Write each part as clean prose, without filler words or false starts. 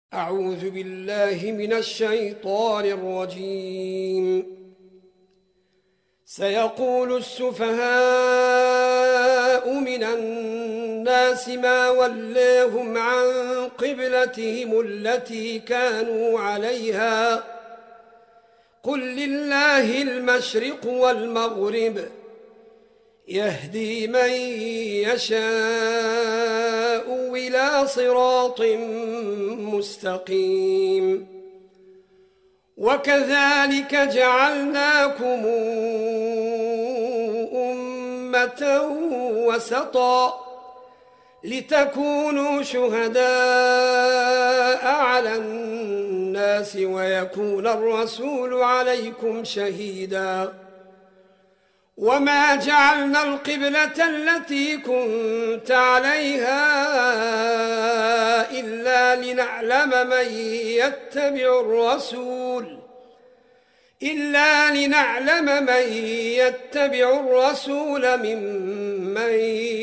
أعوذ بالله من الشيطان الرجيم. سيقول السفهاء من الناس ما ولاهم عن قبلتهم التي كانوا عليها قل لله المشرق والمغرب يهدي من يشاء إلى صراط مستقيم. وكذلك جعلناكم أمة وسطا لتكونوا شهداء على الناس ويكون الرسول عليكم شهيدا. وما جعلنا القبلة التي كنت عليها إلا لنعلم من يتبع الرسول ممن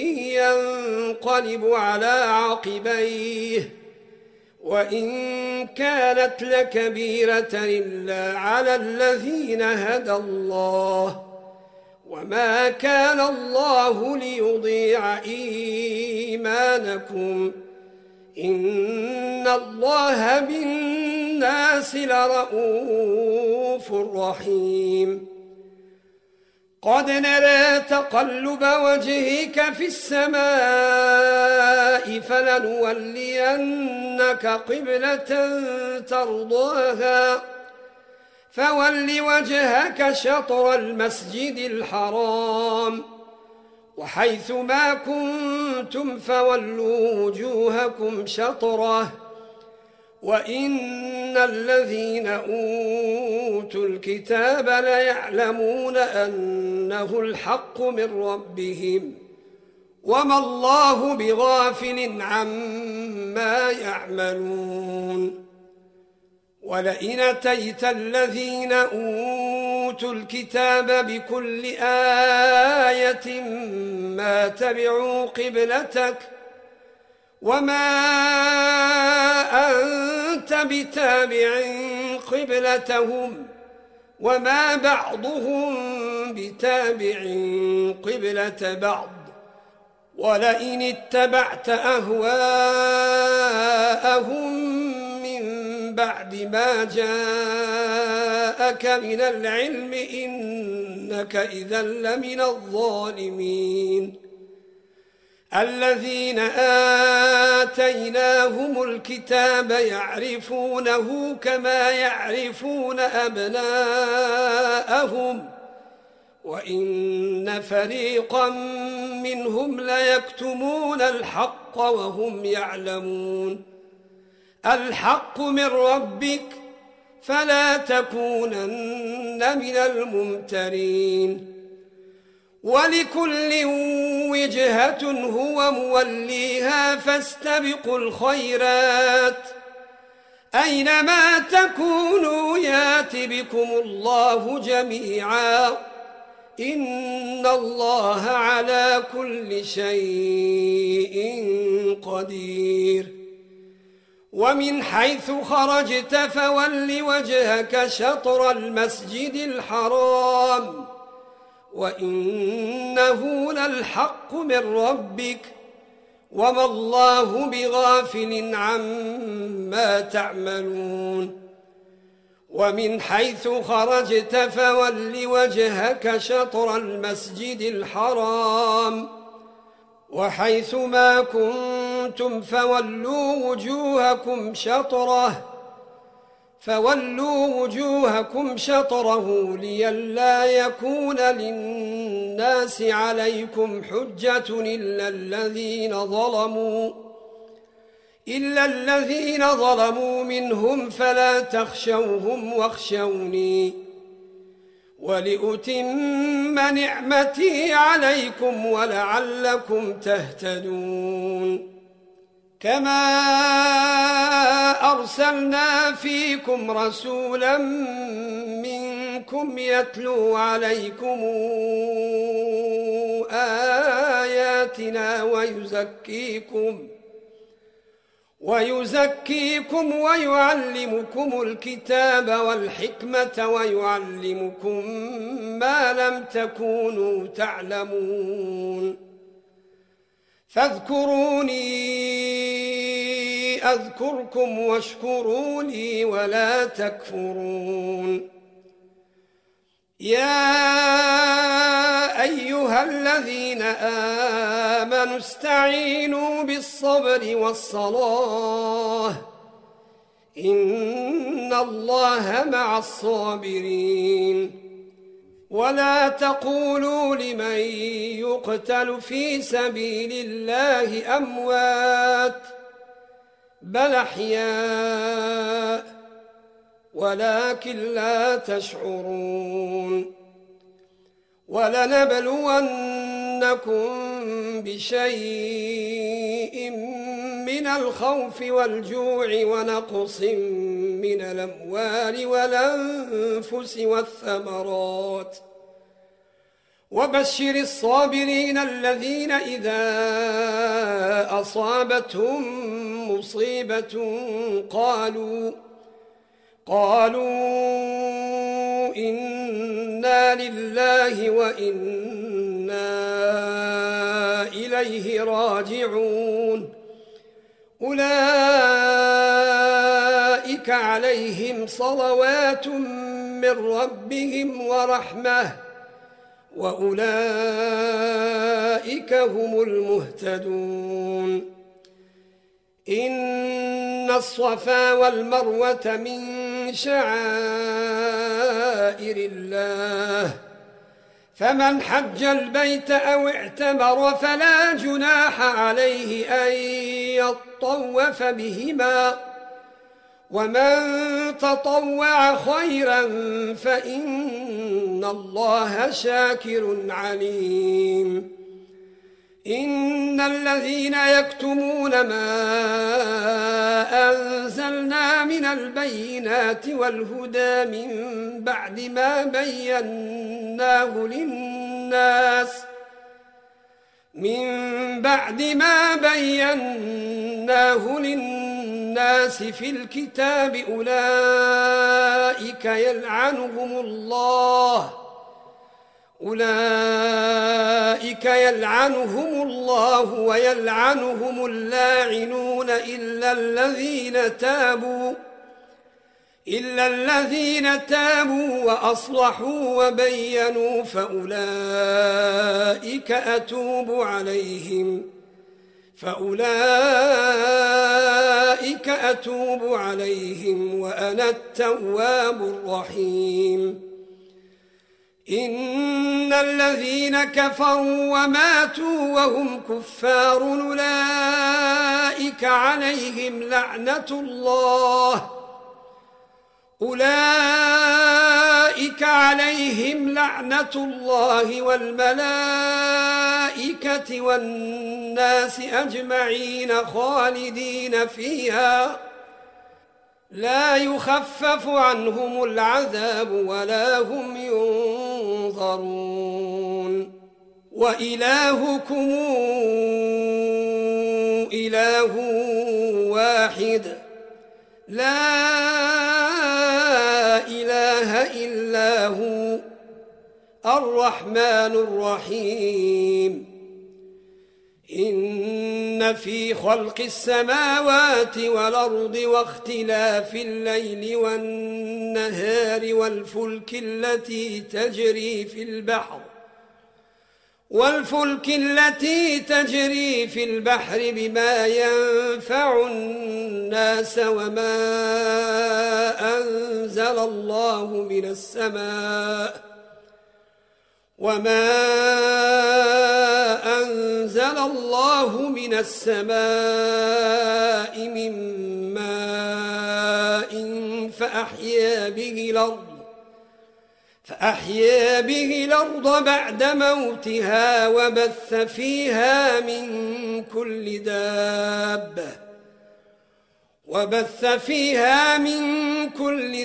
ينقلب على عقبيه وإن كانت لكبيرة إلا على الذين هدى الله وما كان الله ليضيع إيمانكم إن الله بالناس لرءوف رحيم. قد نرى تقلب وجهك في السماء فلنولينك قبلة ترضاها فول وجهك شطر المسجد الحرام وحيث ما كنتم فولوا وجوهكم شطره وإن الذين أوتوا الكتاب ليعلمون أنه الحق من ربهم وما الله بغافل عما يعملون. ولئن أتيت الذين أوتوا الكتاب بكل آية ما تبعوا قبلتك وما أنت بتابع قبلتهم وما بعضهم بتابع قبلة بعض ولئن اتبعت أهواءهم بعد ما جاءك من العلم إنك إذا لمن الظالمين. الذين آتيناهم الكتاب يعرفونه كما يعرفون أبناءهم وإن فريقا منهم ليكتمون الحق وهم يعلمون. الحق من ربك فلا تكونن من الممترين. ولكل وجهة هو موليها فاستبقوا الخيرات أينما تكونوا يات بكم الله جميعا إن الله على كل شيء قدير. ومن حيث خرجت فول وجهك شطر المسجد الحرام وإنه للحق من ربك وما الله بغافل عما تعملون. ومن حيث خرجت فول وجهك شطر المسجد الحرام وحيث ما كنتم فولوا وجوهكم شطره لئلا يكون للناس عليكم حجة إلا الذين ظلموا منهم فلا تخشوهم واخشوني ولأتم نعمتي عليكم ولعلكم تهتدون. كما أرسلنا فيكم رسولا منكم يتلو عليكم آياتنا ويزكيكم ويعلمكم الكتاب والحكمة ويعلمكم ما لم تكونوا تعلمون فاذكروني أذكركم واشكروني ولا تكفرون يا أيها الذين آمنوا استعينوا بالصبر والصلاة إن الله مع الصابرين ولا تقولوا لمن يقتل في سبيل الله أموات بل أحياء ولكن لا تشعرون ولنبلونكم بشيء من الخوف والجوع ونقص من الأموال والأنفس والثمرات وبشر الصابرين الذين إذا أصابتهم مصيبة قالوا إنا لله وإنا إليه راجعون أولئك عليهم صلوات من ربهم ورحمة وأولئك هم المهتدون إن الصفا والمروة من شعائر الله فمن حج البيت أو اعتمر فلا جناح عليه أن يطوف بهما ومن تطوع خيرا فإن الله شاكر عليم إن الذين يكتمون ما أنزلنا من البينات والهدى من بعد ما بيناه للناس في الكتاب أولئك يلعنهم الله ويلعنهم اللاعنون إلا الذين تابوا وأصلحوا وبينوا فأولئك أتوب عليهم وأنا التواب الرحيم إن الذين كفروا وماتوا وهم كفار أولئك عليهم لعنة الله والملائكة والناس أجمعين خالدين فيها لا يخفف عنهم العذاب ولا هم ينظرون وإلهكم إله واحد لا إله إلا هو الرحمن الرحيم إن في خلق السماوات والأرض واختلاف الليل والنهار والفلك التي تجري في البحر بما ينفع الناس وما أنزل الله من السماء من ماء فأحيا به الأرض بعد موتها وبث فيها من كل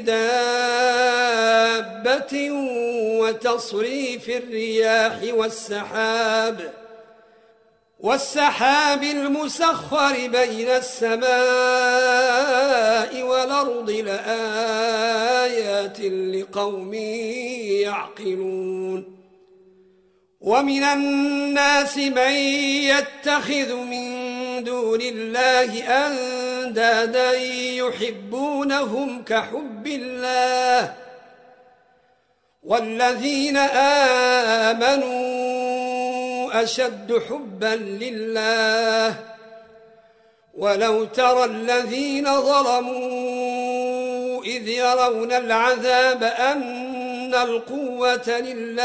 دابة وتصريف الرياح والسحاب المسخر بين السماء والأرض لآيات لقوم يعقلون ومن الناس من يتخذ من دون الله أندادا يحبونهم كحب الله والذين آمنوا أشد حبا لله ولو ترى الذين ظلموا إذ يرون العذاب أن القوة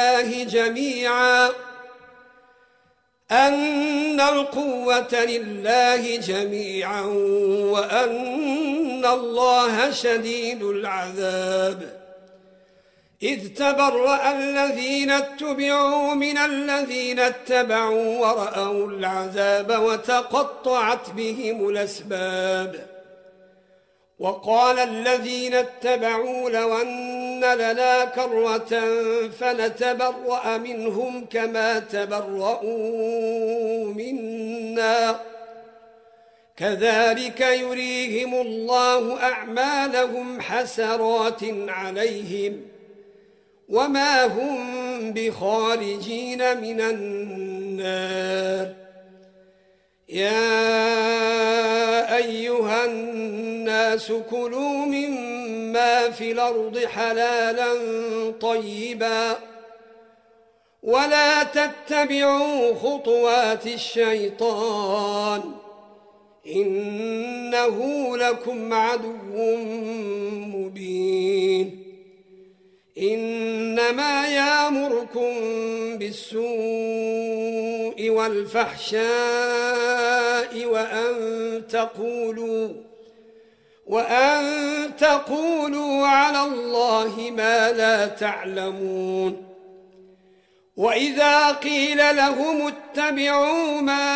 لله جميعا وأن الله شديد العذاب إذ تبرأ الذين اتبعوا من الذين اتبعوا ورأوا العذاب وتقطعت بهم الأسباب وقال الذين اتبعوا لو أن لنا كرة فنتبرأ منهم كما تبرؤوا منا كذلك يريهم الله أعمالهم حسرات عليهم وما هم بخارجين من النار يا أيها الناس كلوا مما في الأرض حلالا طيبا ولا تتبعوا خطوات الشيطان إنه لكم عدو مبين إنما يأمركم بالسوء والفحشاء وأن تقولوا على الله ما لا تعلمون وإذا قيل لهم اتبعوا ما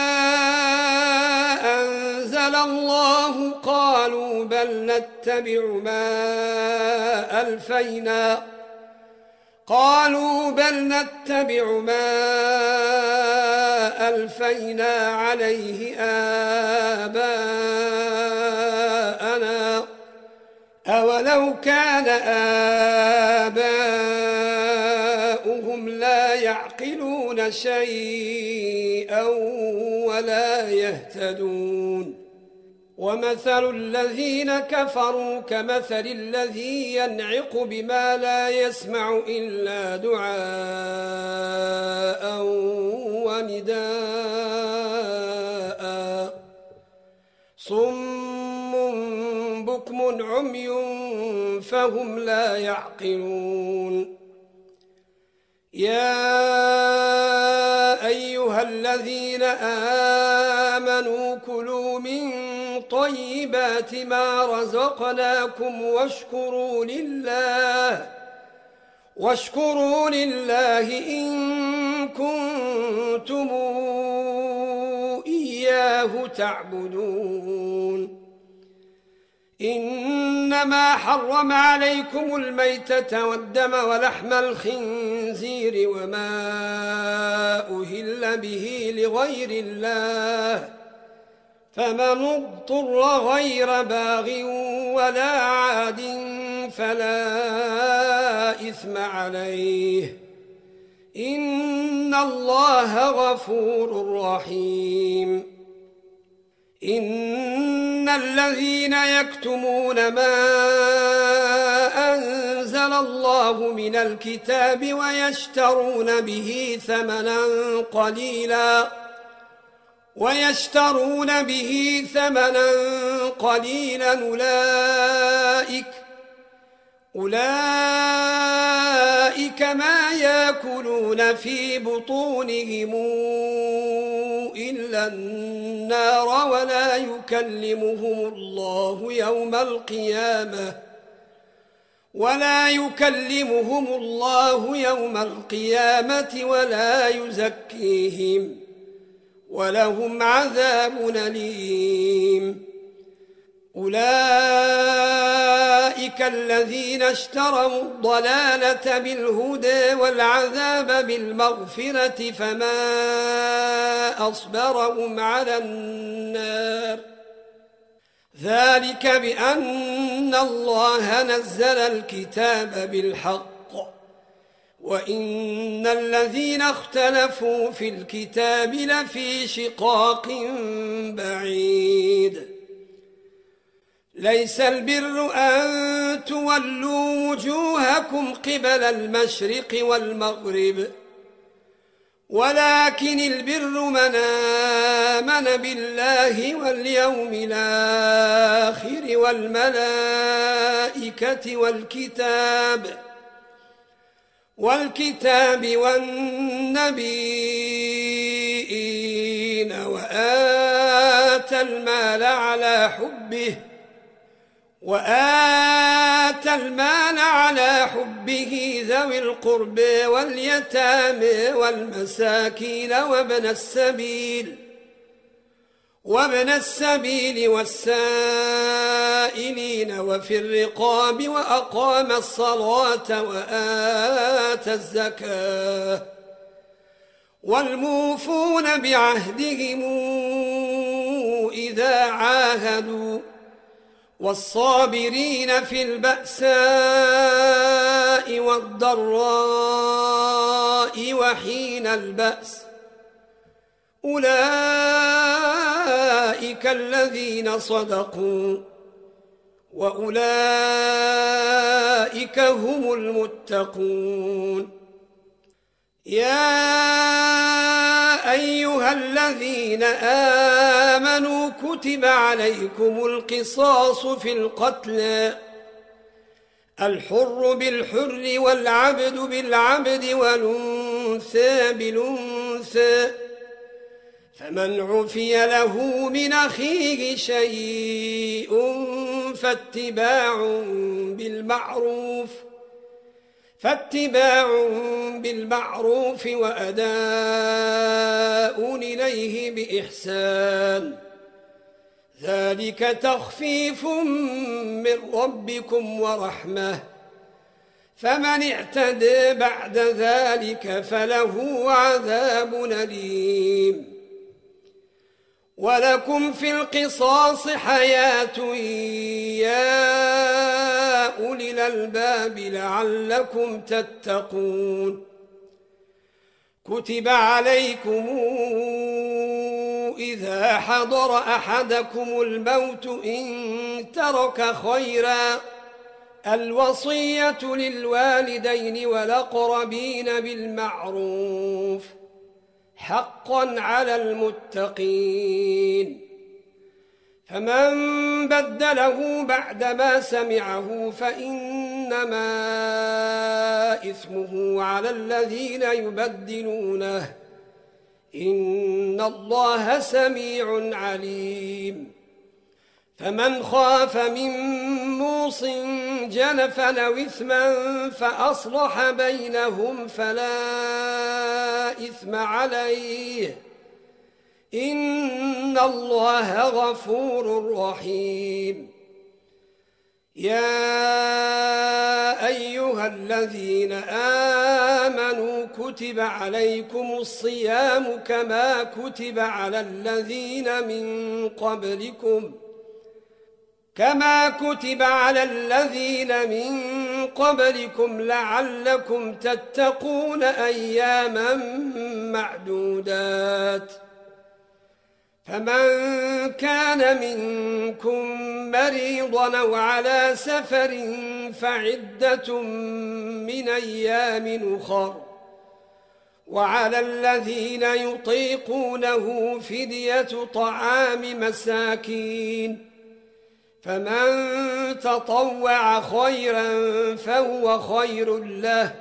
أنزل الله قالوا بل نتبع ما ألفينا عليه آباءنا أولو كان آباؤهم لا يعقلون شيئا ولا يهتدون ومثل الذين كفروا كمثل الذي ينعق بما لا يسمع إلا دعاء ونداء صم بكم عمي فهم لا يعقلون يا أيها الذين آمنوا كلوا من طيبات ما رزقناكم واشكروا لله إن كنتم إياه تعبدون إنما حرم عليكم الميتة والدم ولحم الخنزير وما أهل به لغير الله فمن اضطر غير باغ ولا عاد فلا إثم عليه إن الله غفور رحيم إن الذين يكتمون ما أنزل الله من الكتاب ويشترون به ثمنا قليلا أولئك ما يأكلون في بطونهم إلا النار ولا يكلمهم الله يوم القيامة ولا يزكيهم ولهم عذاب أليم أولئك أولئك الذين اشتروا الضلالة بالهدى والعذاب بالمغفرة فما أصبرهم على النار ذلك بأن الله نزل الكتاب بالحق وإن الذين اختلفوا في الكتاب لفي شقاق بعيد ليس البر أن تولوا وجوهكم قبل المشرق والمغرب ولكن البر من آمن بالله واليوم الآخر والملائكة والكتاب والنبيين وآتى المال على حبه ذوي القرب واليتامى والمساكين وابن السبيل والسائلين وفي الرقاب وأقام الصلاة وآتى الزكاة والموفون بعهدهم إذا عاهدوا والصابرين في البأساء والضراء وحين البأس أولئك الذين صدقوا وأولئك هم المتقون يا أيها الذين آمنوا كتب عليكم القصاص في القتلى الحر بالحر والعبد بالعبد والأنثى بالأنثى فمن عفي له من أخيه شيء فاتباع بالمعروف وأداء إليه بإحسان ذلك تخفيف من ربكم ورحمة فمن اعتدى بعد ذلك فله عذاب أليم ولكم في القصاص حياة يا أولي الألباب لعلكم تتقون كتب عليكم إذا حضر أحدكم الموت إن ترك خيرا الوصية للوالدين والأقربين بالمعروف حقا على المتقين فمن بدله بعدما سمعه فإنما إثمه على الذين يبدلونه إن الله سميع عليم فمن خاف من موص جنفا أو إثما فأصلح بينهم فلا إثم عليه إن الله غفور رحيم يا أيها الذين آمنوا كتب عليكم الصيام كما كتب على الذين من قبلكم لعلكم تتقون أياما معدودات فمن كان منكم مريضا أو على سفر فعدة من أيام أخر وعلى الذين يطيقونه فدية طعام مساكين فمن تطوع خيرا فهو خير له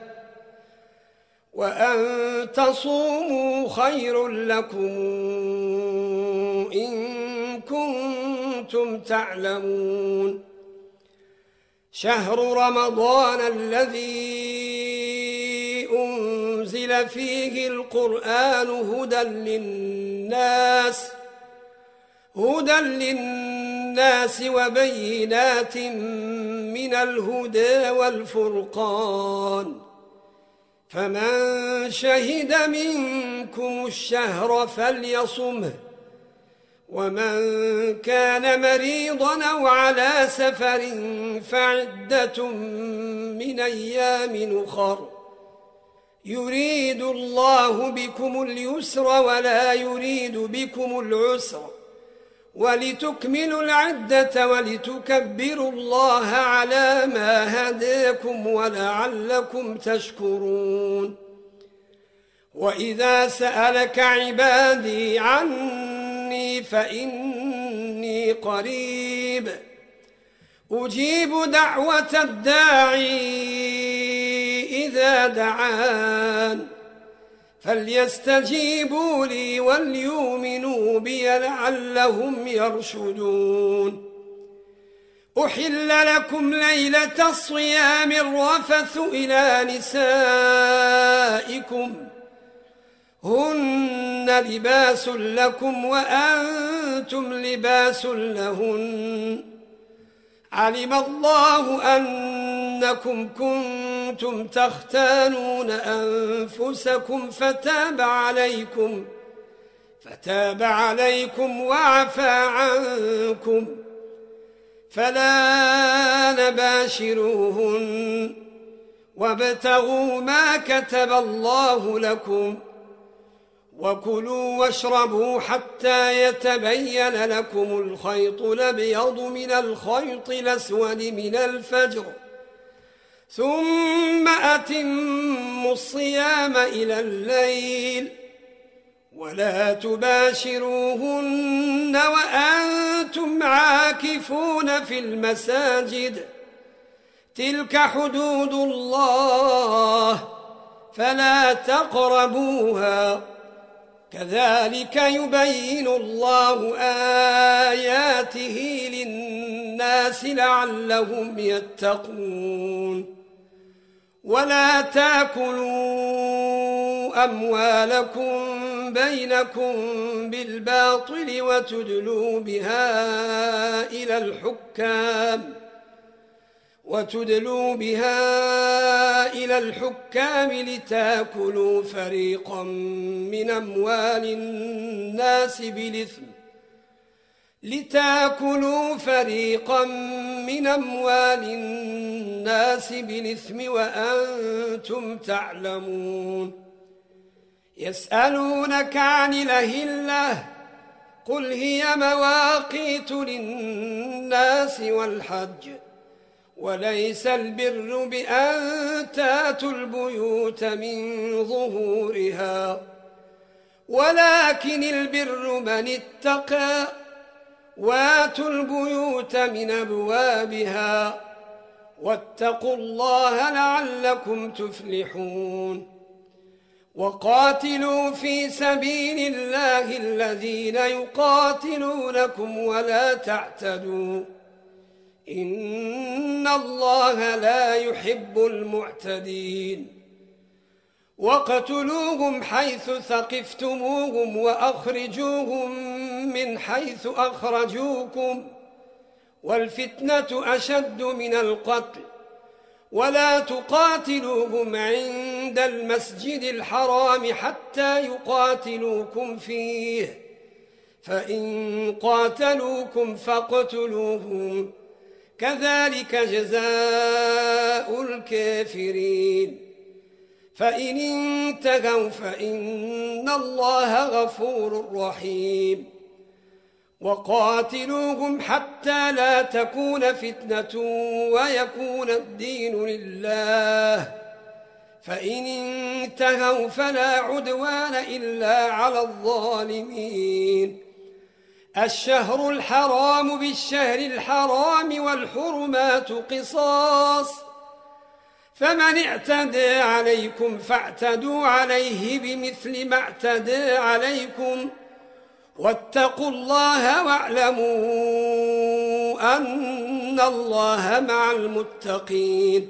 وأن تصوموا خير لكم إن كنتم تعلمون شهر رمضان الذي أنزل فيه القرآن هدى للناس للناس وبينات من الهدى والفرقان، فمن شهد منكم الشهر فليصمه، ومن كان مريضا أو على سفر فعدة من أيام أخر، يريد الله بكم اليسر ولا يريد بكم العسر، ولتكملوا العدة ولتكبروا الله على ما هداكم ولعلكم تشكرون. وإذا سألك عبادي عني فإني قريب أجيب دعوة الداعي إذا دعان، فليستجيبوا لي وليؤمنوا بي لعلهم يرشدون. أحل لكم ليلة الصيام الرفث إلى نسائكم هن لباس لكم وأنتم لباس لهن، علم الله أنكم كنتم تختانون أنفسكم فتاب عليكم وعفى عنكم، فلا نباشروهن وابتغوا ما كتب الله لكم، وكلوا واشربوا حتى يتبين لكم الخيط الأبيض من الخيط الأسود من الفجر، ثم أتموا الصيام إلى الليل، ولا تباشروهن وأنتم عاكفون في المساجد، تلك حدود الله فلا تقربوها، كذلك يبين الله آياته للناس لعلهم يتقون. ولا تاكلوا أموالكم بينكم بالباطل وتدلوا بها إلى الحكام لتاكلوا فريقا من أموال الناس بالإثم وأنتم تعلمون. يسألونك عن الأهلة قل هي مواقيت للناس والحج، وليس البر بأن تاتوا البيوت من ظهورها، ولكن البر من اتقى، واتوا البيوت من أبوابها، واتقوا الله لعلكم تفلحون. وقاتلوا في سبيل الله الذين يقاتلونكم ولا تعتدوا، إن الله لا يحب المعتدين. وقتلوهم حيث ثقفتموهم وأخرجوهم من حيث أخرجوكم، والفتنة أشد من القتل، ولا تقاتلوهم عند المسجد الحرام حتى يقاتلوكم فيه، فإن قاتلوكم فاقتلوهم، كذلك جزاء الكافرين. فإن انتهوا فإن الله غفور رحيم. وقاتلوهم حتى لا تكون فتنة ويكون الدين لله، فإن انتهوا فلا عدوان إلا على الظالمين. الشهر الحرام بالشهر الحرام والحرمات قصاص، فمن اعتدى عليكم فاعتدوا عليه بمثل ما اعتدى عليكم، واتقوا الله واعلموا أن الله مع المتقين.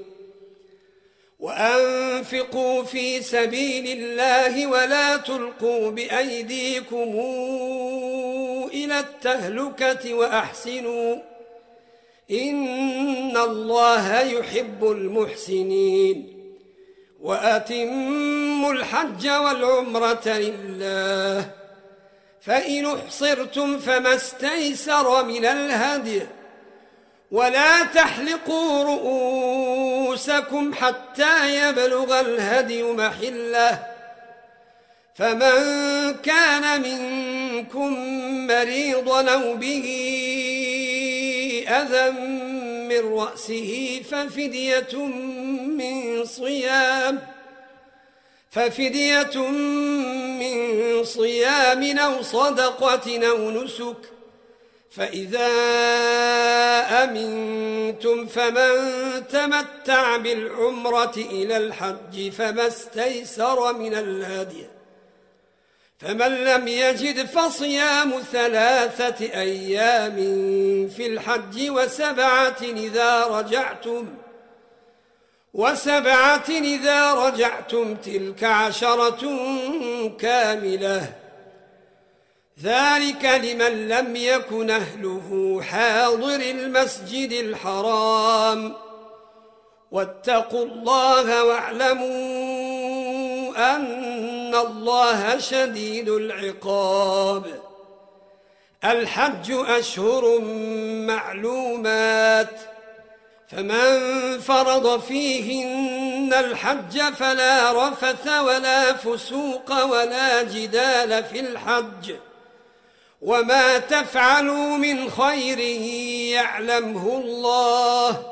وأنفقوا في سبيل الله ولا تلقوا بأيديكم إلى التهلكة وأحسنوا إن الله يحب المحسنين وأتموا الحج والعمرة لله فإن احصرتم فما استيسر من الهدي ولا تحلقوا رؤوسكم حتى يبلغ الهدي محله فمن كان منكم مريضا أو به أذى من رأسه ففدية من صيام أو صدقة أو نسك فإذا أمنتم فمن تمتع بالعمرة إلى الحج فما استيسر من الهدي فمن لم يجد فصيام 3 أيام في الحج وسبعة إذا رجعتم تلك 10 كاملة ذلك لمن لم يكن أهله حاضر المسجد الحرام واتقوا الله واعلموا أن الله شديد العقاب الحج أشهر معلومات فمن فرض فيهن الحج فلا رفث ولا فسوق ولا جدال في الحج وما تفعلوا من خير يعلمه الله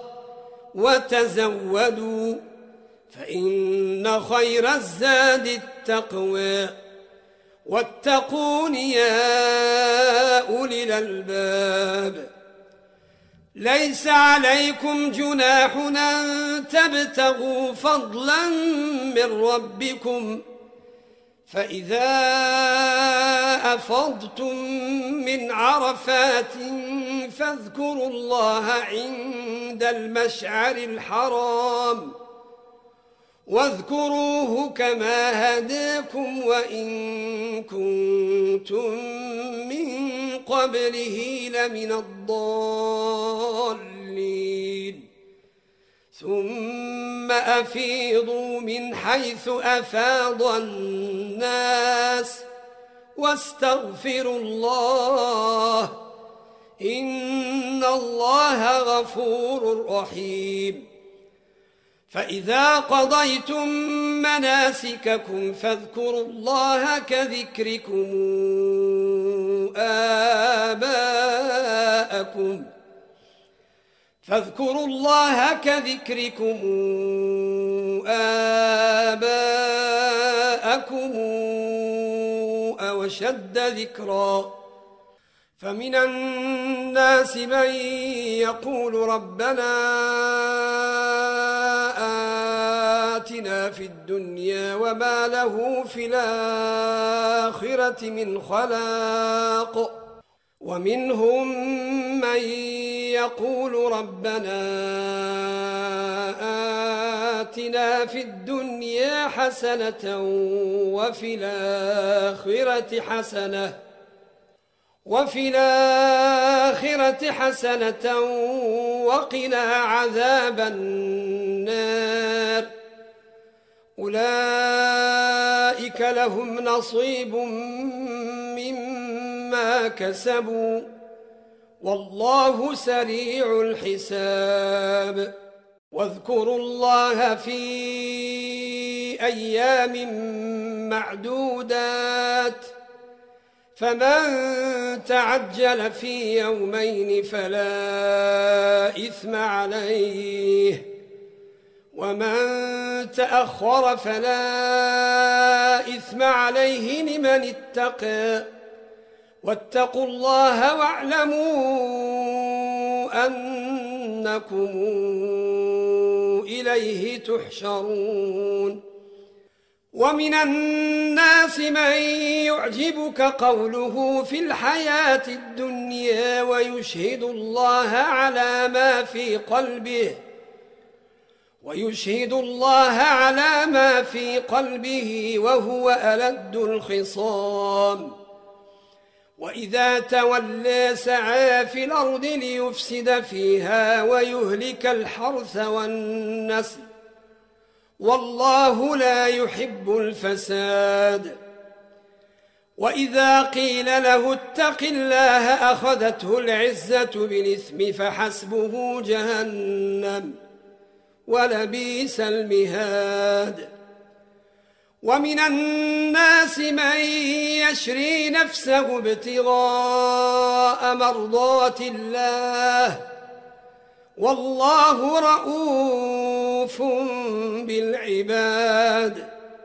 وتزودوا فإن خير الزاد التقوى واتقون يا أولي الألباب ليس عليكم جناح أن تبتغوا فضلا من ربكم فإذا أفضتم من عرفات فاذكروا الله عند المشعر الحرام واذكروه كما هداكم وإن كنتم من قبله لمن الضالين ثم أفيضوا من حيث أفاض الناس واستغفروا الله إن الله غفور رحيم فإذا قضيتم مناسككم فاذكروا الله كذكركم آباءكم أو أشد ذكرا فمن الناس من يقول ربنا آتنا في الدنيا وما له في الآخرة من خلاق ومنهم من يقول ربنا آتنا في الدنيا حسنة وفي الآخرة حسنة وقنا عذاب النار أولئك لهم نصيب مما كسبوا والله سريع الحساب واذكروا الله في أيام معدودات فمن تعجل في يومين فلا إثم عليه ومن تأخر فلا إثم عليه لمن اتقى واتقوا الله واعلموا أنكم إليه تحشرون ومن الناس من يعجبك قوله في الحياة الدنيا ويشهد الله على ما في قلبه وهو ألد الخصام وإذا تولى سعى في الأرض ليفسد فيها ويهلك الحرث والنسل والله لا يحب الفساد. وإذا قيل له اتق الله أخذته العزة بالإثم فحسبه جهنم ولبئس المهاد. ومن الناس من يشري نفسه ابتغاء مرضات الله والله رؤوف بالعباد.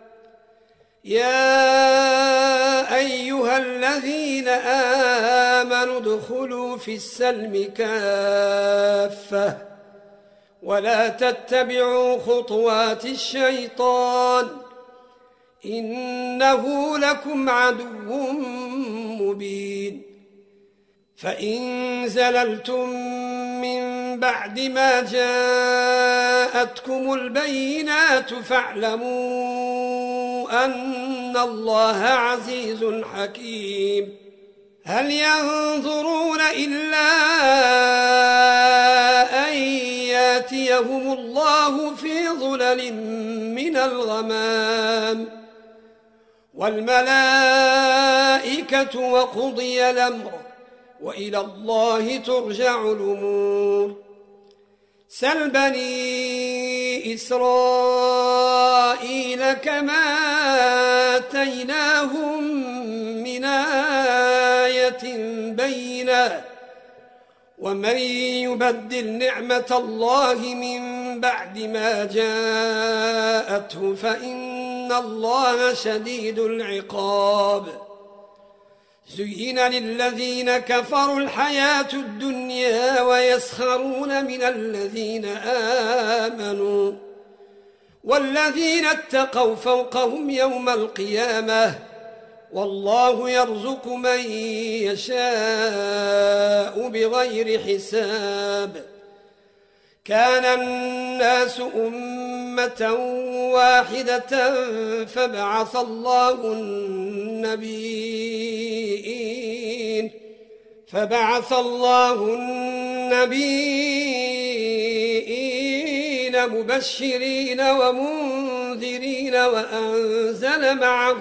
يا أيها الذين آمنوا ادخلوا في السلم كافة ولا تتبعوا خطوات الشيطان إنه لكم عدو مبين. فإن زللتم من بعد ما جاءتكم البينات فاعلموا أن الله عزيز حكيم. هل ينظرون إلا أن ياتيهم الله في ظلل من الغمام والملائكة وقضي الأمر وإلى الله ترجع الأمور. سل بني إسرائيل كما آتيناهم من آية بينة ومن يبدل نعمة الله من بعد ما جاءته فإن الله شديد العقاب. زين للذين كفروا الحياة الدنيا ويسخرون من الذين آمنوا والذين اتقوا فوقهم يوم القيامة والله يرزق من يشاء بغير حساب. كان الناس أمة واحدة فبعث الله النبيين مبشرين ومنذرين وأنزل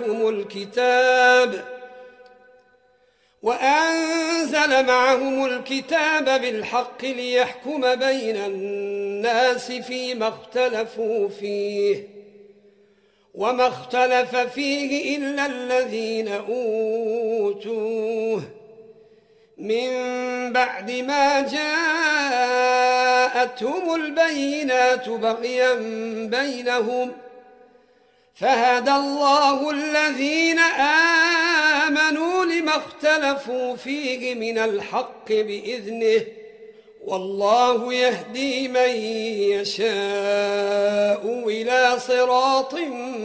معهم الكتاب بالحق ليحكم بين الناس فيما اختلفوا فيه وما اختلف فيه إلا الذين أوتوه من بعد ما جاءتهم البينات بغيا بينهم فهدى الله الذين آمنوا لما اختلفوا فيه من الحق بإذنه والله يهدي من يشاء إلى صراط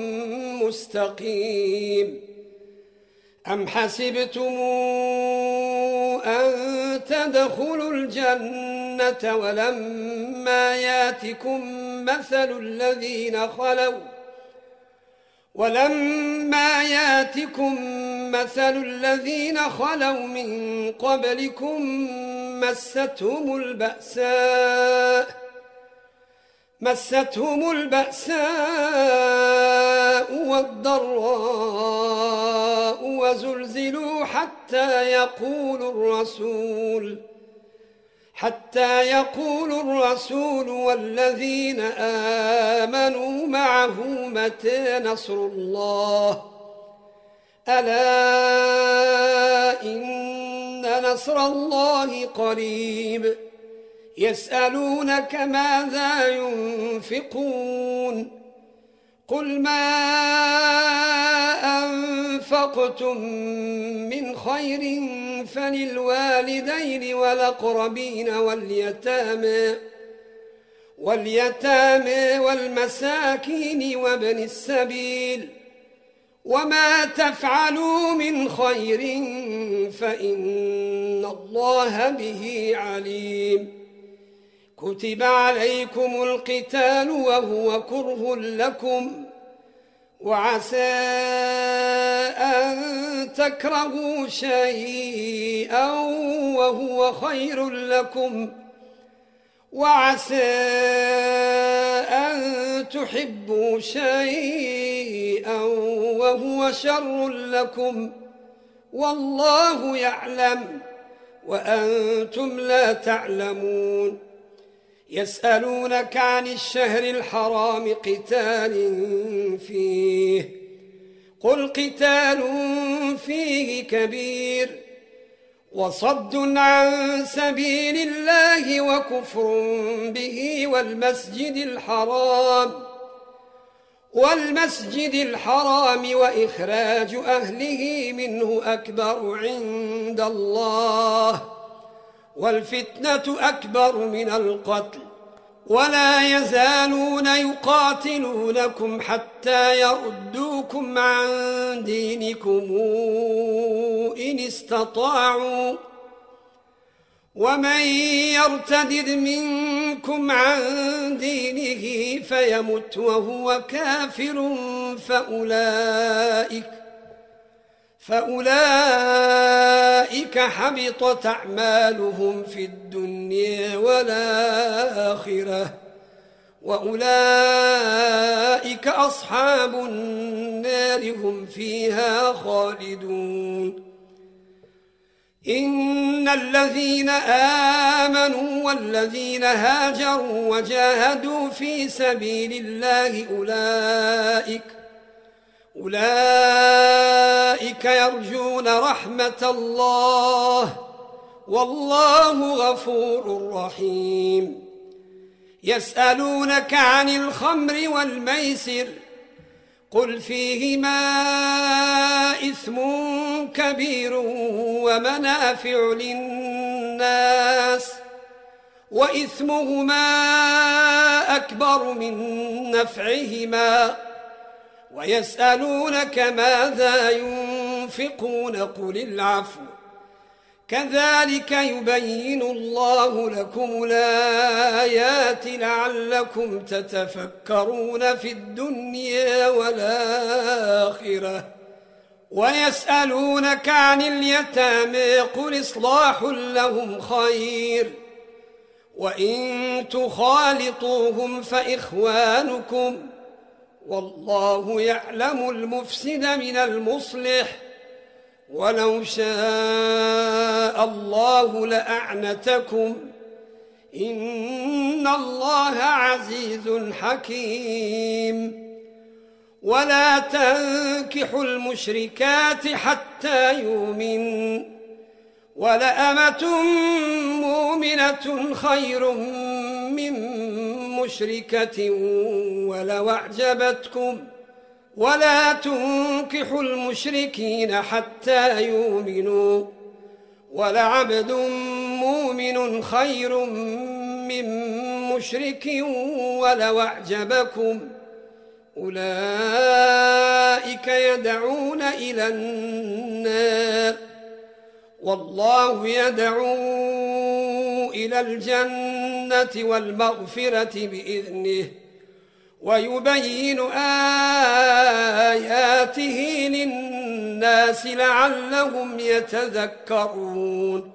مستقيم. أم حسبتم أن تدخلوا الجنة ولما ياتكم مثل الذين خلوا من قبلكم مستهم البأساء والضراء وزلزلوا حتى يقول الرسول والذين آمنوا معه متى نصر الله ألا إن نصر الله قريب. يسألونك ماذا ينفقون قل ما أنفقتم من خير فللوالدين والأقربين واليتامى والمساكين وابن السبيل وما تفعلوا من خير فإن الله به عليم. كتب عليكم القتال وهو كره لكم وعسى أن تكرهوا شيئا وهو خير لكم، وعسى أن تحبوا شيئا وهو شر لكم، والله يعلم وأنتم لا تعلمون. يسألونك عن الشهر الحرام قتال فيه، قل قتال فيه كبير، وصد عن سبيل الله وكفر به والمسجد الحرام وإخراج أهله منه أكبر عند الله، والفتنة أكبر من القتل، ولا يزالون يقاتلونكم حتى يردوكم عن دينكم إن استطاعوا، ومن يرتد منكم عن دينه فيمت وهو كافر فأولئك حبطت أعمالهم في الدنيا والآخرة، وأولئك أصحاب النار هم فيها خالدون. إن الذين آمنوا والذين هاجروا وجاهدوا في سبيل الله أولئك يرجون رحمة الله، والله غفور رحيم. يسألونك عن الخمر والميسر، قل فيهما إثم كبير ومنافع للناس، وإثمهما أكبر من نفعهما، ويسألونك ماذا ينفقون قل العفو، كذلك يبين الله لكم الآيات لعلكم تتفكرون في الدنيا والآخرة. ويسألونك عن اليتامى قل إصلاح لهم خير، وإن تخالطوهم فإخوانكم، والله يعلم المفسد من المصلح، ولو شاء الله لأعنتكم، إن الله عزيز حكيم. ولا تنكحوا المشركات حتى يؤمنوا، ولأمة مؤمنة خير من مشركة ولو أعجبتكم، ولا تنكحوا المشركين حتى يؤمنوا، ولعبد مؤمن خير من مشرك ولو أعجبكم، أولئك يدعون إلى النار، والله يدعو إلى الجنة والمغفرة بإذنه، ويبين آياته للناس لعلهم يتذكرون.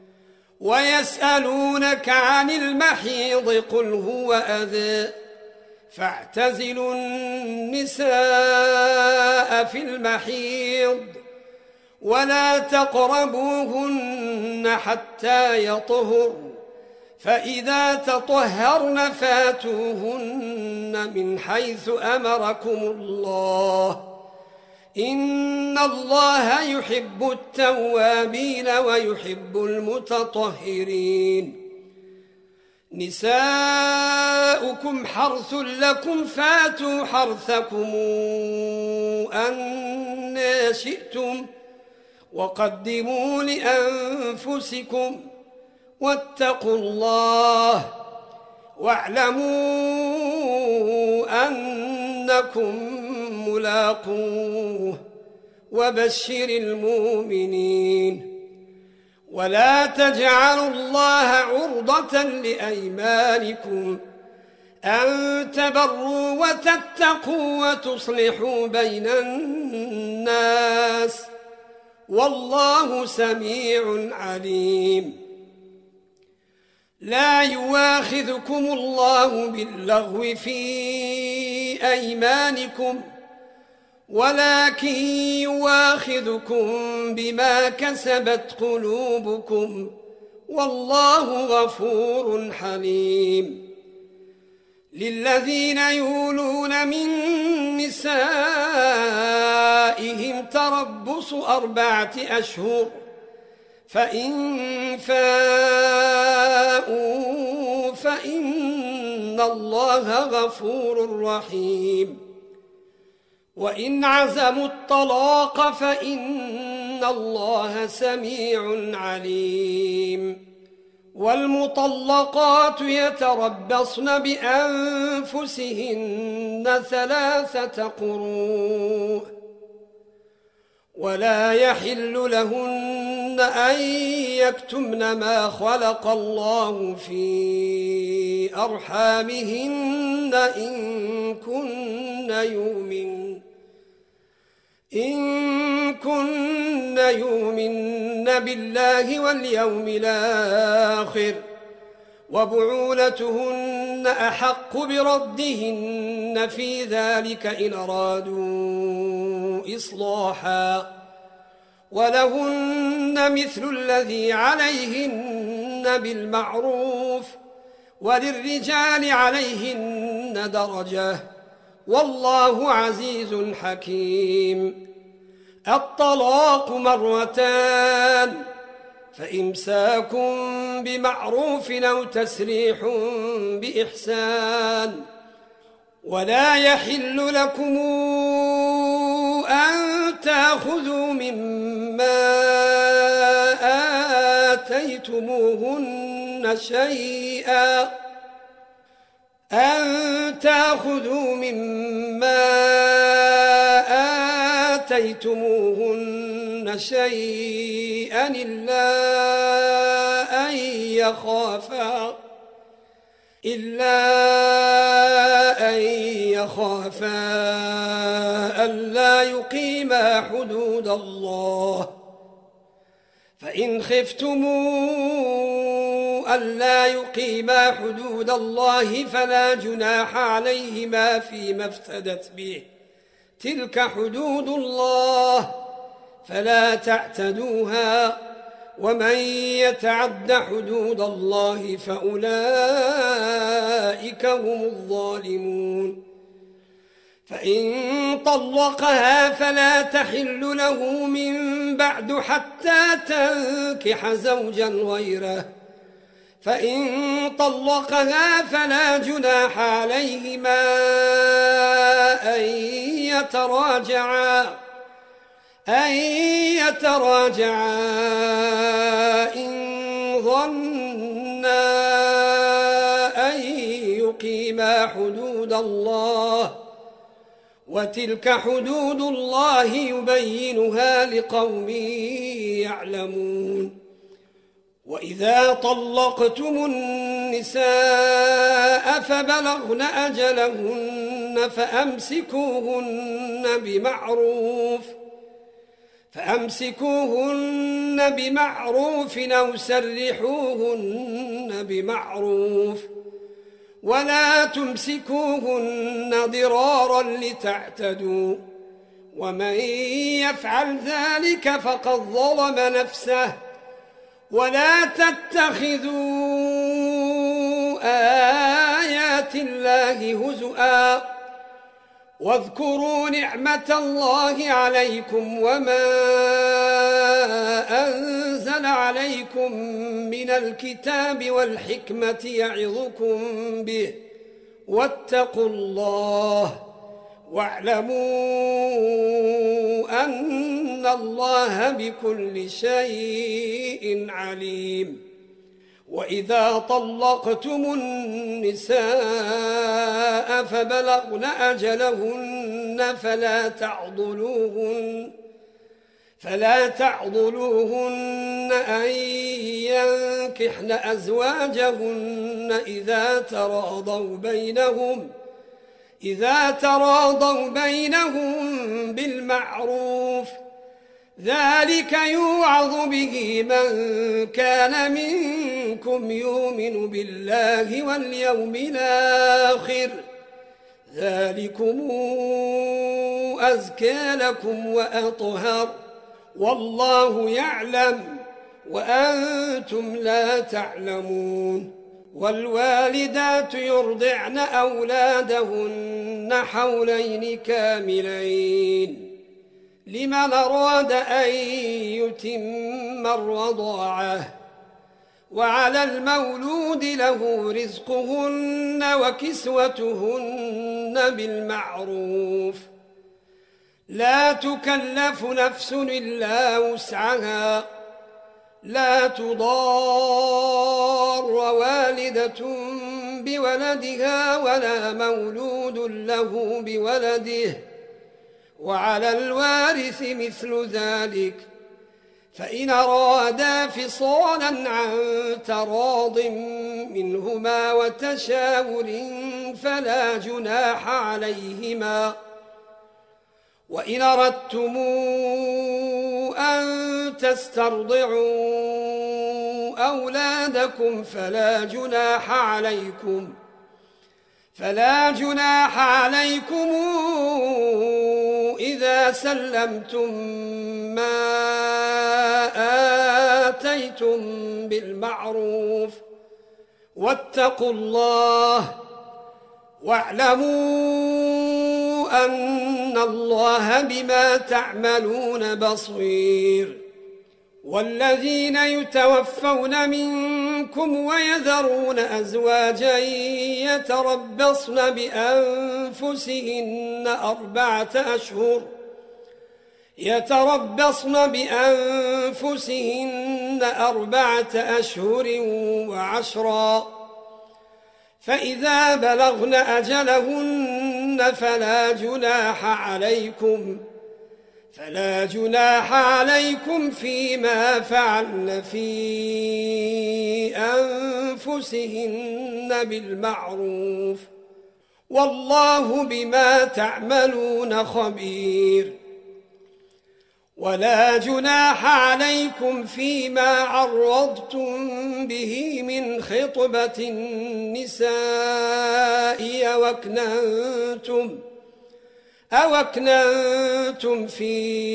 ويسألونك عن المحيض قل هو أذى، فاعتزلوا النساء في المحيض، ولا تقربوهن حتى يطهرن، فإذا تطهرن فاتوهن من حيث أمركم الله، إن الله يحب التوابين ويحب المتطهرين. نساؤكم حرث لكم فاتوا حرثكم أنى شئتم، وقدموا لأنفسكم، واتقوا الله واعلموا أنكم ملاقوه، وبشر المؤمنين. ولا تجعلوا الله عرضة لأيمانكم أن تبروا وتتقوا وتصلحوا بين الناس والله سميع عليم. لا يواخذكم الله باللغو في أيمانكم ولكن يواخذكم بما كسبت قلوبكم والله غفور حليم. للذين يولون من نسائهم تربص 4 أشهر فإن فاءوا فإن الله غفور رحيم. وإن عزموا الطلاق فإن الله سميع عليم. والمطلقات يتربصن بأنفسهن 3 قروء ولا يحل لهن أن يكتمن ما خلق الله في أرحامهن إن كن يؤمن بالله واليوم الآخر وبعولتهن أحق بردهن في ذلك إن أرادوا إصلاحا ولهن مثل الذي عليهن بالمعروف وللرجال عليهن درجة والله عزيز حكيم. الطلاق 2 فإمساك بمعروف أو تسريح بإحسان. ولا يحل لكم أن تأخذوا مما آتيتموهن شيئا إلا أن يخافا ألا يقيما حدود الله. فإن خفتموا ألا يقيما حدود الله فلا جناح عليهما فيما افتدت به تلك حدود الله فلا تعتدوها ومن يتعد حدود الله فأولئك هم الظالمون. فإن طلقها فلا تحل له من بعد حتى تنكح زوجا غيره. فإن طلقها فلا جناح عليهما أن يتراجعا إن ظنا أن يقيما حدود الله وتلك حدود الله يبينها لقوم يعلمون. وإذا طلقتم النساء فبلغن أجلهن فأمسكوهن بمعروف أو سرحوهن بمعروف ولا تمسكوهن ضرارا لتعتدوا ومن يفعل ذلك فقد ظلم نفسه. ولا تتخذوا آيات الله هزؤا واذكروا نعمة الله عليكم وما أنزل عليكم من الكتاب والحكمة يعظكم به واتقوا الله واعلموا أن الله بكل شيء عليم. وإذا طلقتم النساء فبلغن أجلهن فلا تعضلوهن أن ينكحن أزواجهن إذا تراضوا بينهم بالمعروف، ذلك يوعظ به من كان منكم يؤمن بالله واليوم الآخر، ذلكم أزكى لكم وأطهر، والله يعلم وأنتم لا تعلمون. والوالدات يرضعن أولادهن حولين كاملين لمن أراد أن يتم الرضاعة، وعلى المولود له رزقهن وكسوتهن بالمعروف، لا تكلف نفس إلا وسعها، لا تضار والدة بولدها ولا مولود له بولده، وعلى الوارث مثل ذلك، فإن أرادا فصالا عن تراض منهما وتشاور فلا جناح عليهما، وإن أردتم أن تسترضعوا أولادكم فلا جناح عليكم إذا سلمتم ما آتيتم بالمعروف، واتقوا الله واعلموا أن الله بما تعملون بصير. والذين يتوفون منكم ويذرون أزواجا يتربصن بأنفسهن 4 أشهر وعشرا، فإذا بلغن أجلهن فلا جناح عليكم فيما فعلن في أنفسهن بالمعروف، والله بما تعملون خبير. ولا جناح عليكم فيما عرضتم به من خطبة النساء أو أكننتم في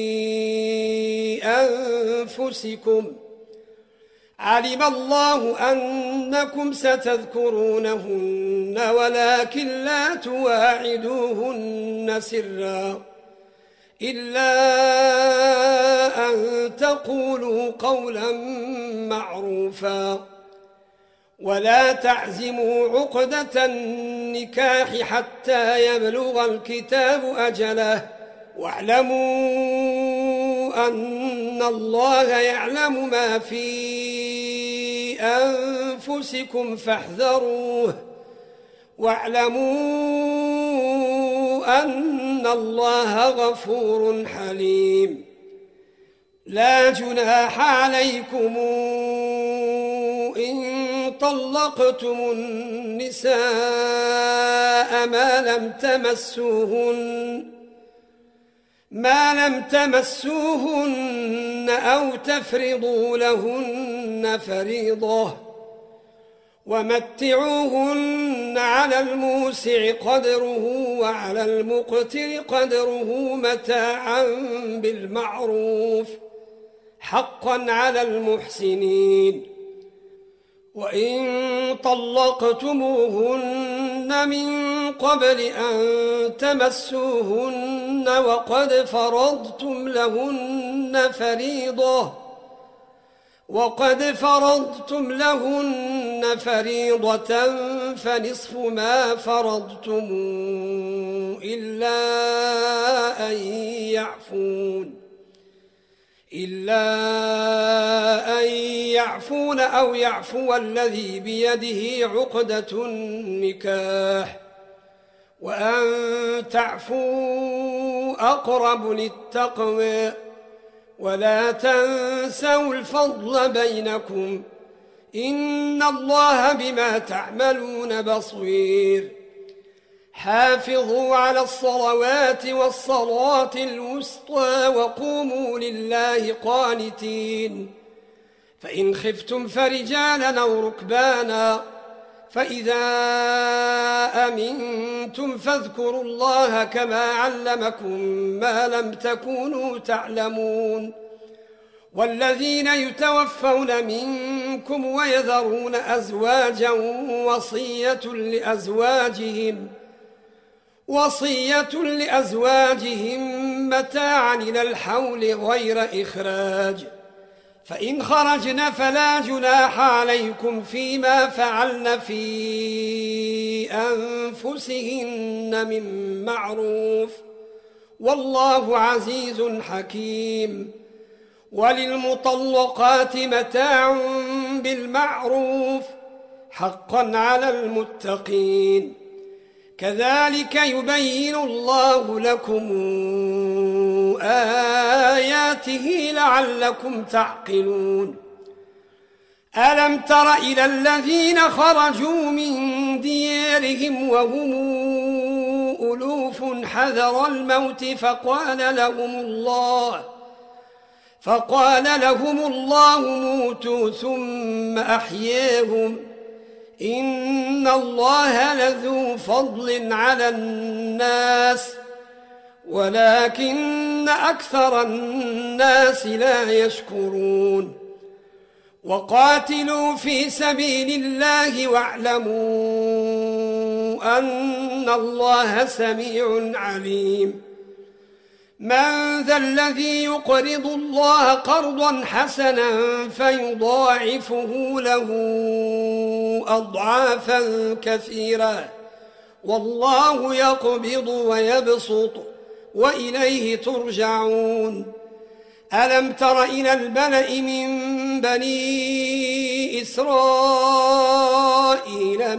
أنفسكم، علم الله أنكم ستذكرونهن ولكن لا تواعدوهن سرا إلا أن تقولوا قولا معروفا، ولا تعزموا عقدة النكاح حتى يبلغ الكتاب أجله، واعلموا أن الله يعلم ما في أنفسكم فاحذروه، واعلموا أن الله غفور حليم. لا جناح عليكم إن طلقتم النساء ما لم تمسوهن أو تفرضوا لهن فريضة، ومتعوهن على الموسع قدره وعلى المقتر قدره متاعا بالمعروف، حقا على المحسنين. وإن طلقتموهن من قبل أن تمسوهن وقد فرضتم لهن فريضة فنصف ما فرضتم إلا أن يعفون أو يعفو الذي بيده عقدة النكاح، وأن تعفوا أقرب للتقوى، ولا تنسوا الفضل بينكم إن الله بما تعملون بصير حافظوا على الصلوات والصلاة الوسطى وقوموا لله قانتين فإن خفتم فرجالا أو ركبانا فإذا أمنتم فاذكروا الله كما علمكم ما لم تكونوا تعلمون والذين يتوفون منكم ويذرون أزواجا وصية لأزواجهم متاعا إلى الحول غير إخراج فإن خرجن فلا جناح عليكم فيما فعلن في أنفسهن من معروف والله عزيز حكيم وللمطلقات متاع بالمعروف حقا على المتقين كذلك يبين الله لكم آياته لعلكم تعقلون ألم تر إلى الذين خرجوا من ديارهم وهم ألوف حذر الموت فقال لهم الله موتوا ثم أحياهم إن الله لذو فضل على الناس ولكن أكثر الناس لا يشكرون وقاتلوا في سبيل الله واعلموا أن الله سميع عليم من ذا الذي يقرض الله قرضا حسنا فيضاعفه له أضعافا كثيرة والله يقبض ويبسط وإليه ترجعون ألم تر إلى الملأ من بني إسرائيل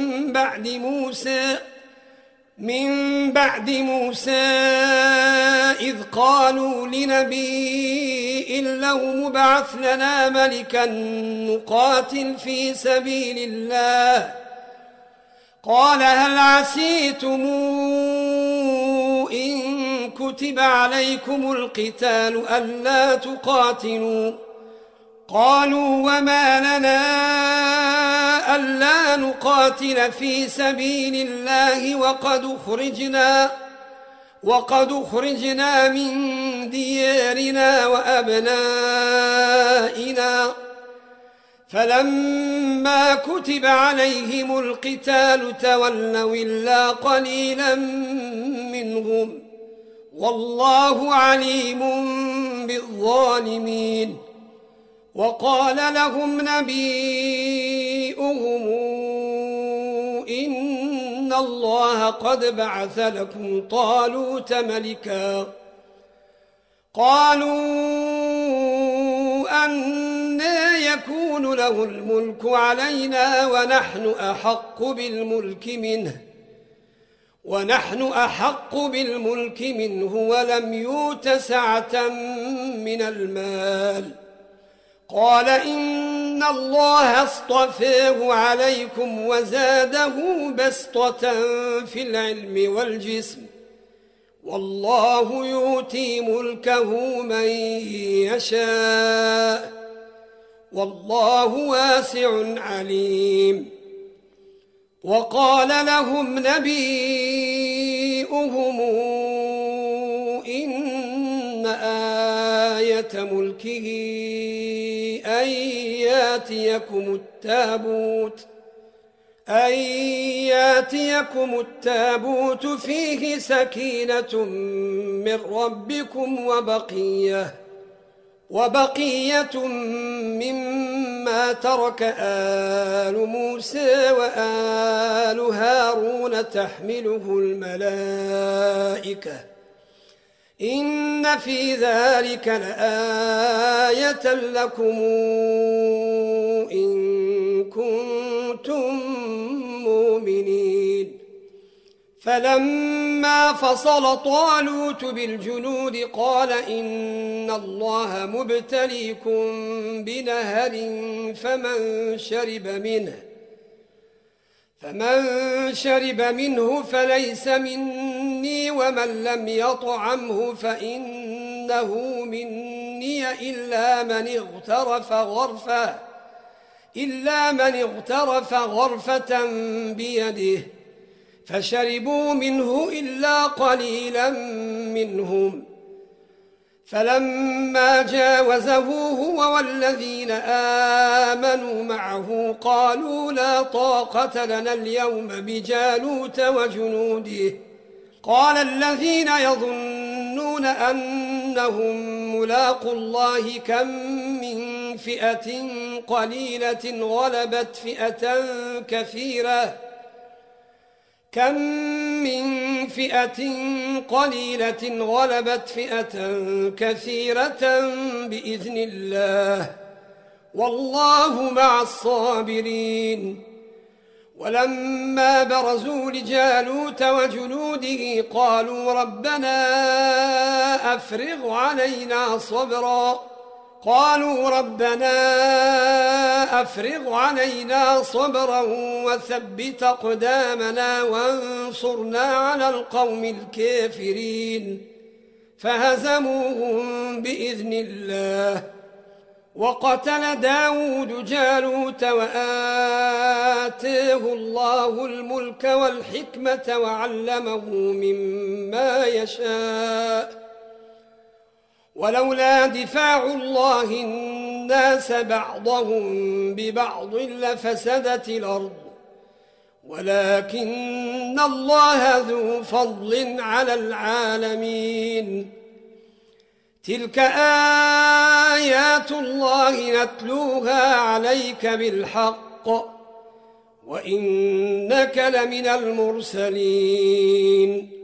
من بعد موسى إذ قالوا لنبي له مبعث لنا ملكا نقاتل في سبيل الله قال هل عسيتم إن كتب عليكم القتال ألا تقاتلوا قالوا وما لنا ألا نقاتل في سبيل الله وقد أخرجنا من ديارنا وأبنائنا فلما كتب عليهم القتال تولوا إلا قليلا منهم والله عليم بالظالمين وقال لهم نبيؤهم إن الله قد بعث لكم طالوت ملكا قالوا أنى يكون له الملك علينا ونحن أحق بالملك منه ولم يؤت سعة من المال قال إن الله اصطفاه عليكم وزاده بسطة في العلم والجسم والله يؤتي ملكه من يشاء والله واسع عليم وقال لهم نبيؤهم إن آية ملكه أن ياتيكم التابوت فيه سكينة من ربكم وبقية مما ترك آل موسى وآل هارون تحمله الملائكة إن في ذلك لآية لكم إن كنتم مؤمنين فلما ولما فصل طالوت بالجنود قال إن الله مبتليكم بنهر فمن شرب منه فليس مني ومن لم يطعمه فإنه مني إلا من اغترف غرفة بيده فشربوا منه إلا قليلا منهم. فلما جاوزه هو والذين آمنوا معه قالوا لا طاقة لنا اليوم بجالوت وجنوده. قال الذين يظنون أنهم ملاقوا الله كم من فئة قليلة غلبت فئة كثيرة بإذن الله والله مع الصابرين. ولما برزوا لجالوت وجنوده قالوا ربنا أفرغ علينا صبرا وثبت أقدامنا وانصرنا على القوم الكافرين. فهزموهم بإذن الله. وقتل داود جالوت وآتاه الله الملك والحكمة وعلمه مما يشاء. ولولا دفاع الله الناس بعضهم ببعض لفسدت الأرض ولكن الله ذو فضل على العالمين. تلك آيات الله نتلوها عليك بالحق وإنك لمن المرسلين.